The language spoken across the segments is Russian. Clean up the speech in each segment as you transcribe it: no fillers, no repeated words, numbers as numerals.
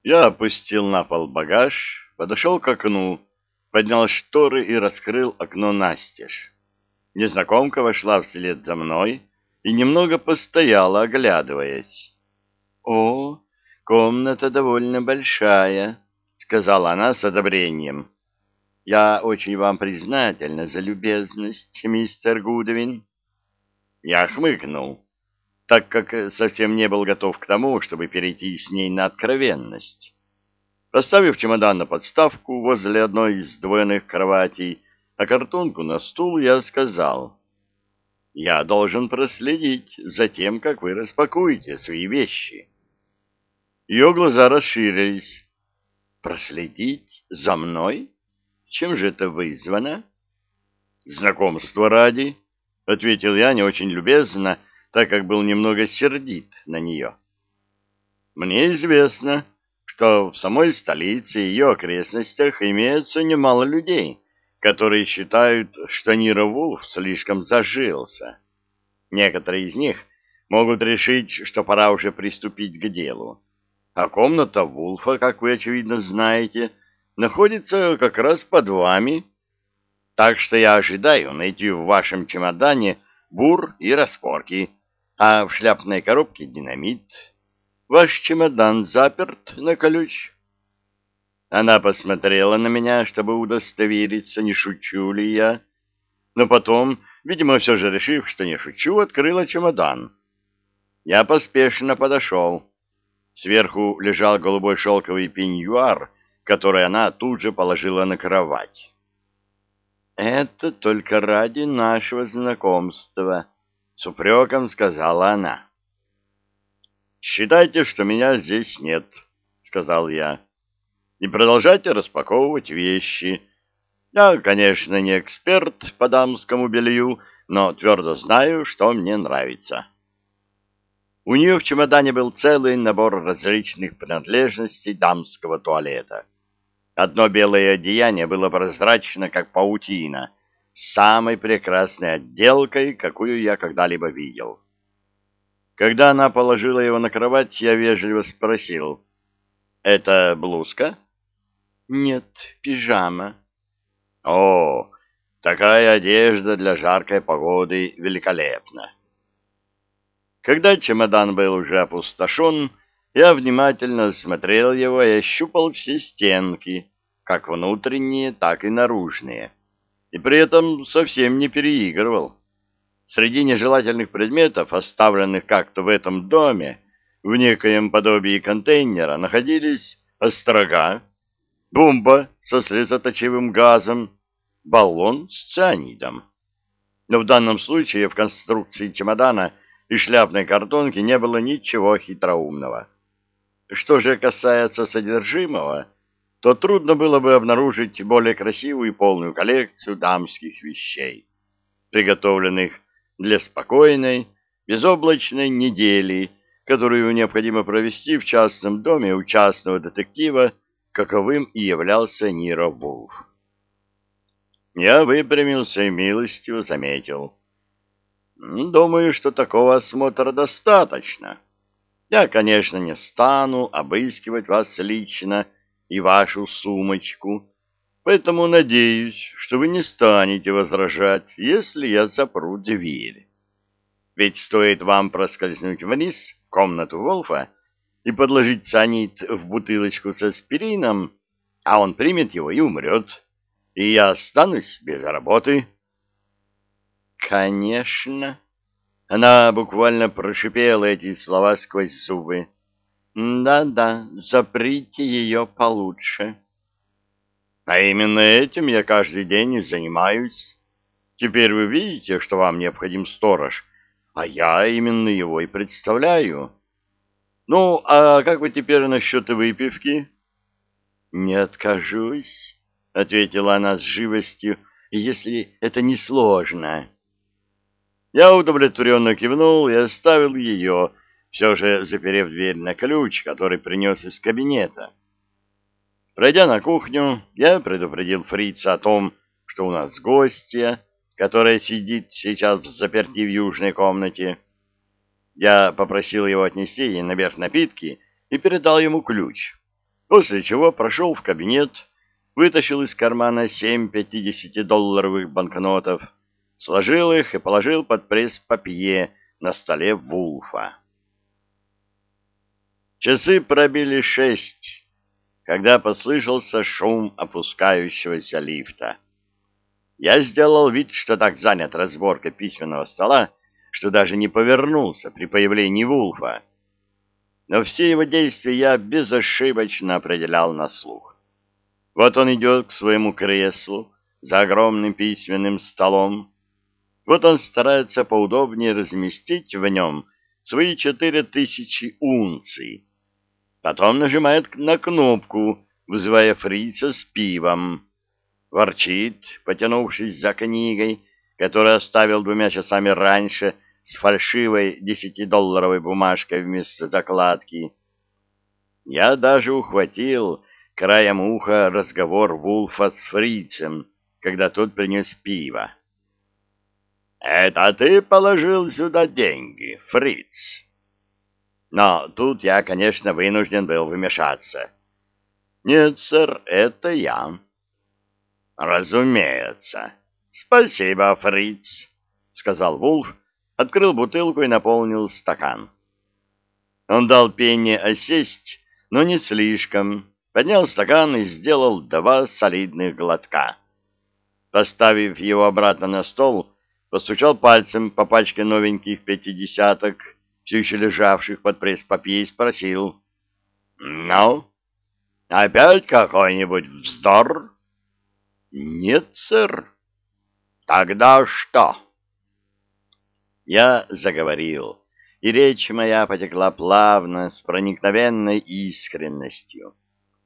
Я опустил на пол багаж, подошел к окну, поднял шторы и раскрыл окно настежь. Незнакомка вошла вслед за мной и немного постояла, оглядываясь. «О, комната довольно большая», — сказала она с одобрением. «Я очень вам признательна за любезность, мистер Гудвин». Я хмыкнул, так как совсем не был готов к тому, чтобы перейти с ней на откровенность. Поставив чемодан на подставку возле одной из сдвоенных кроватей, а картонку на стул, я сказал: «Я должен проследить за тем, как вы распакуете свои вещи». Ее глаза расширились. «Проследить за мной? Чем же это вызвано?» «Знакомство ради», — ответил я не очень любезно, так как был немного сердит на нее. «Мне известно, что в самой столице и ее окрестностях имеется немало людей, которые считают, что Ниро Вулф слишком зажился. Некоторые из них могут решить, что пора уже приступить к делу. А комната Вулфа, как вы, очевидно, знаете, находится как раз под вами. Так что я ожидаю найти в вашем чемодане бур и распорки, а в шляпной коробке динамит. Ваш чемодан заперт на ключ?» Она посмотрела на меня, чтобы удостовериться, не шучу ли я. Но потом, видимо, все же решив, что не шучу, открыла чемодан. Я поспешно подошел. Сверху лежал голубой шелковый пеньюар, который она тут же положила на кровать. «Это только ради нашего знакомства», — с упреком сказала она. «Считайте, что меня здесь нет», — сказал я. «И продолжайте распаковывать вещи. Я, конечно, не эксперт по дамскому белью, но твердо знаю, что мне нравится». У нее в чемодане был целый набор различных принадлежностей дамского туалета. Одно белое одеяние было прозрачно, как паутина, с самой прекрасной отделкой, какую я когда-либо видел. Когда она положила его на кровать, я вежливо спросил: «Это блузка?» «Нет, пижама». «О, такая одежда для жаркой погоды великолепна». Когда чемодан был уже опустошен, я внимательно осмотрел его и ощупал все стенки, как внутренние, так и наружные, и при этом совсем не переигрывал. Среди нежелательных предметов, оставленных как-то в этом доме, в некоем подобии контейнера, находились острога, бомба со слезоточивым газом, баллон с цианидом. Но в данном случае в конструкции чемодана и шляпной картонки не было ничего хитроумного. Что же касается содержимого, то трудно было бы обнаружить более красивую и полную коллекцию дамских вещей, приготовленных для спокойной, безоблачной недели, которую необходимо провести в частном доме у частного детектива, каковым и являлся Ниро Вулф. Я выпрямился и милостиво заметил: «Думаю, что такого осмотра достаточно. Я, конечно, не стану обыскивать вас лично и вашу сумочку, поэтому надеюсь, что вы не станете возражать, если я запру дверь. Ведь стоит вам проскользнуть вниз в комнату Волфа и подложить цианид в бутылочку с аспирином, а он примет его и умрет, и я останусь без работы». «Конечно». Она буквально прошипела эти слова сквозь зубы. «Да-да, заприте ее получше». «А именно этим я каждый день и занимаюсь. Теперь вы видите, что вам необходим сторож, а я именно его и представляю. Ну, а как вы теперь насчет выпивки?» «Не откажусь», — ответила она с живостью, — «если это не сложно». Я удовлетворенно кивнул и оставил ее, все же заперев дверь на ключ, который принес из кабинета. Пройдя на кухню, я предупредил фрица о том, что у нас гостья, которая сидит сейчас взаперти в южной комнате. Я попросил его отнести ей наверх напитки и передал ему ключ. после чего прошел в кабинет, вытащил из кармана 7 50-долларовых банкнотов, сложил их и положил под пресс-папье на столе Вулфа. Часы пробили 6, когда послышался шум опускающегося лифта. Я сделал вид, что так занят разборкой письменного стола, что даже не повернулся при появлении Вулфа. Но все его действия я безошибочно определял на слух. Вот он идет к своему креслу за огромным письменным столом. Вот он старается поудобнее разместить в нем свои 4000 унций. Потом нажимает на кнопку, вызывая фрица с пивом. Ворчит, потянувшись за книгой, которую оставил 2 часами раньше с фальшивой 10-долларовой бумажкой вместо закладки. Я даже ухватил краем уха разговор Вулфа с фрицем, когда тот принес пиво. «Это ты положил сюда деньги, фриц?» Но тут я, конечно, вынужден был вмешаться. «Нет, сэр, это я». «Разумеется. Спасибо, фриц», — сказал Вулф, открыл бутылку и наполнил стакан. Он дал пенне осесть, но не слишком, поднял стакан и сделал 2 солидных глотка. Поставив его обратно на стол, постучал пальцем по пачке новеньких 50-ок, все еще лежавших под пресс-папье, и спросил: «Ну, опять какой-нибудь вздор?» «Нет, сэр». «Тогда что?» Я заговорил, и речь моя потекла плавно, с проникновенной искренностью.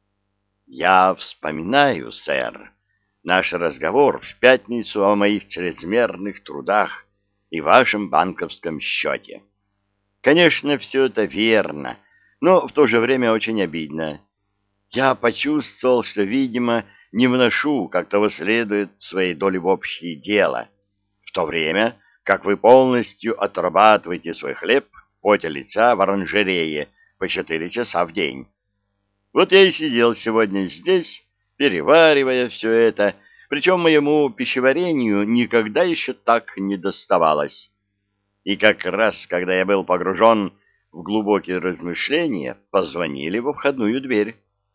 «Я вспоминаю, сэр, наш разговор в пятницу о моих чрезмерных трудах и вашем банковском счете. Конечно, все это верно, но в то же время очень обидно. Я почувствовал, что, видимо, не вношу, как того следует, своей доли в общее дело, в то время как вы полностью отрабатываете свой хлеб в поте лица в оранжерее по 4 часа в день. Вот я и сидел сегодня здесь, переваривая все это, причем моему пищеварению никогда еще так не доставалось. И как раз, когда я был погружен в глубокие размышления, позвонили во входную дверь.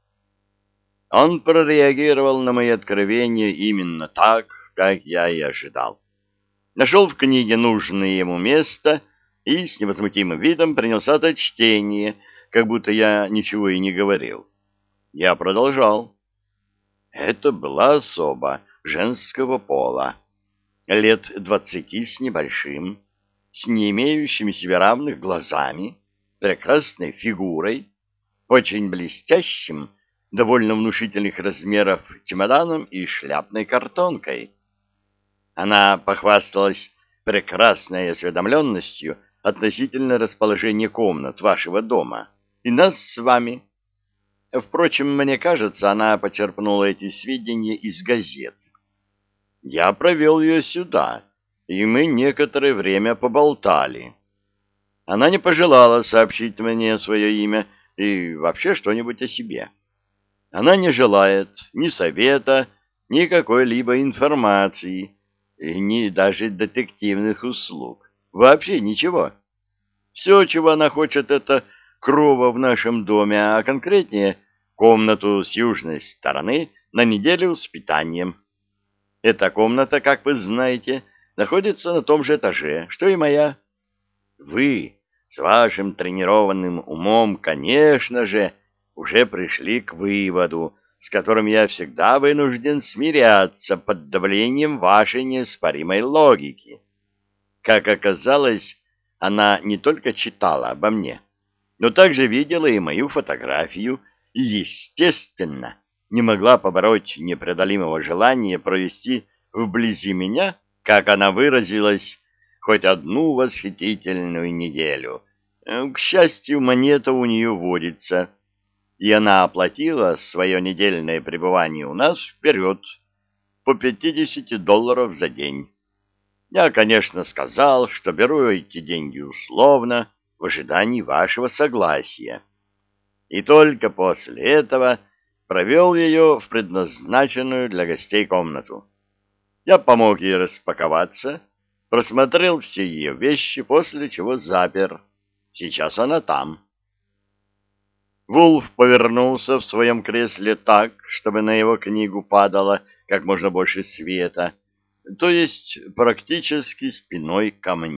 Он прореагировал на мои откровения именно так, как я и ожидал. Нашел в книге нужное ему место и с невозмутимым видом принялся за чтение, как будто я ничего и не говорил. Я продолжал. Это была особа женского пола, лет 20 с небольшим, с не имеющими себе равных глазами, прекрасной фигурой, очень блестящим, довольно внушительных размеров чемоданом и шляпной картонкой. Она похвасталась прекрасной осведомленностью относительно расположения комнат вашего дома и нас с вами. Впрочем, мне кажется, она почерпнула эти сведения из газет. Я провел ее сюда, и мы некоторое время поболтали. Она не пожелала сообщить мне свое имя и вообще что-нибудь о себе. Она не желает ни совета, ни какой-либо информации, ни даже детективных услуг. Вообще ничего. Все, чего она хочет, это крова в нашем доме, а конкретнее комнату с южной стороны на неделю с питанием. Эта комната, как вы знаете, находится на том же этаже, что и моя. Вы с вашим тренированным умом, конечно же, уже пришли к выводу, с которым я всегда вынужден смиряться под давлением вашей неоспоримой логики. Как оказалось, она не только читала обо мне, но также видела и мою фотографию и, естественно, не могла побороть непреодолимого желания провести вблизи меня, как она выразилась, хоть одну восхитительную неделю. К счастью, монета у нее водится, и она оплатила свое недельное пребывание у нас вперед, по 50 долларов за день. Я, конечно, сказал, что беру эти деньги условно, в ожидании вашего согласия. и только после этого провел ее в предназначенную для гостей комнату. Я помог ей распаковаться, просмотрел все ее вещи, после чего запер. Сейчас она там. Вулф повернулся в своем кресле так, чтобы на его книгу падало как можно больше света, то есть практически спиной ко мне.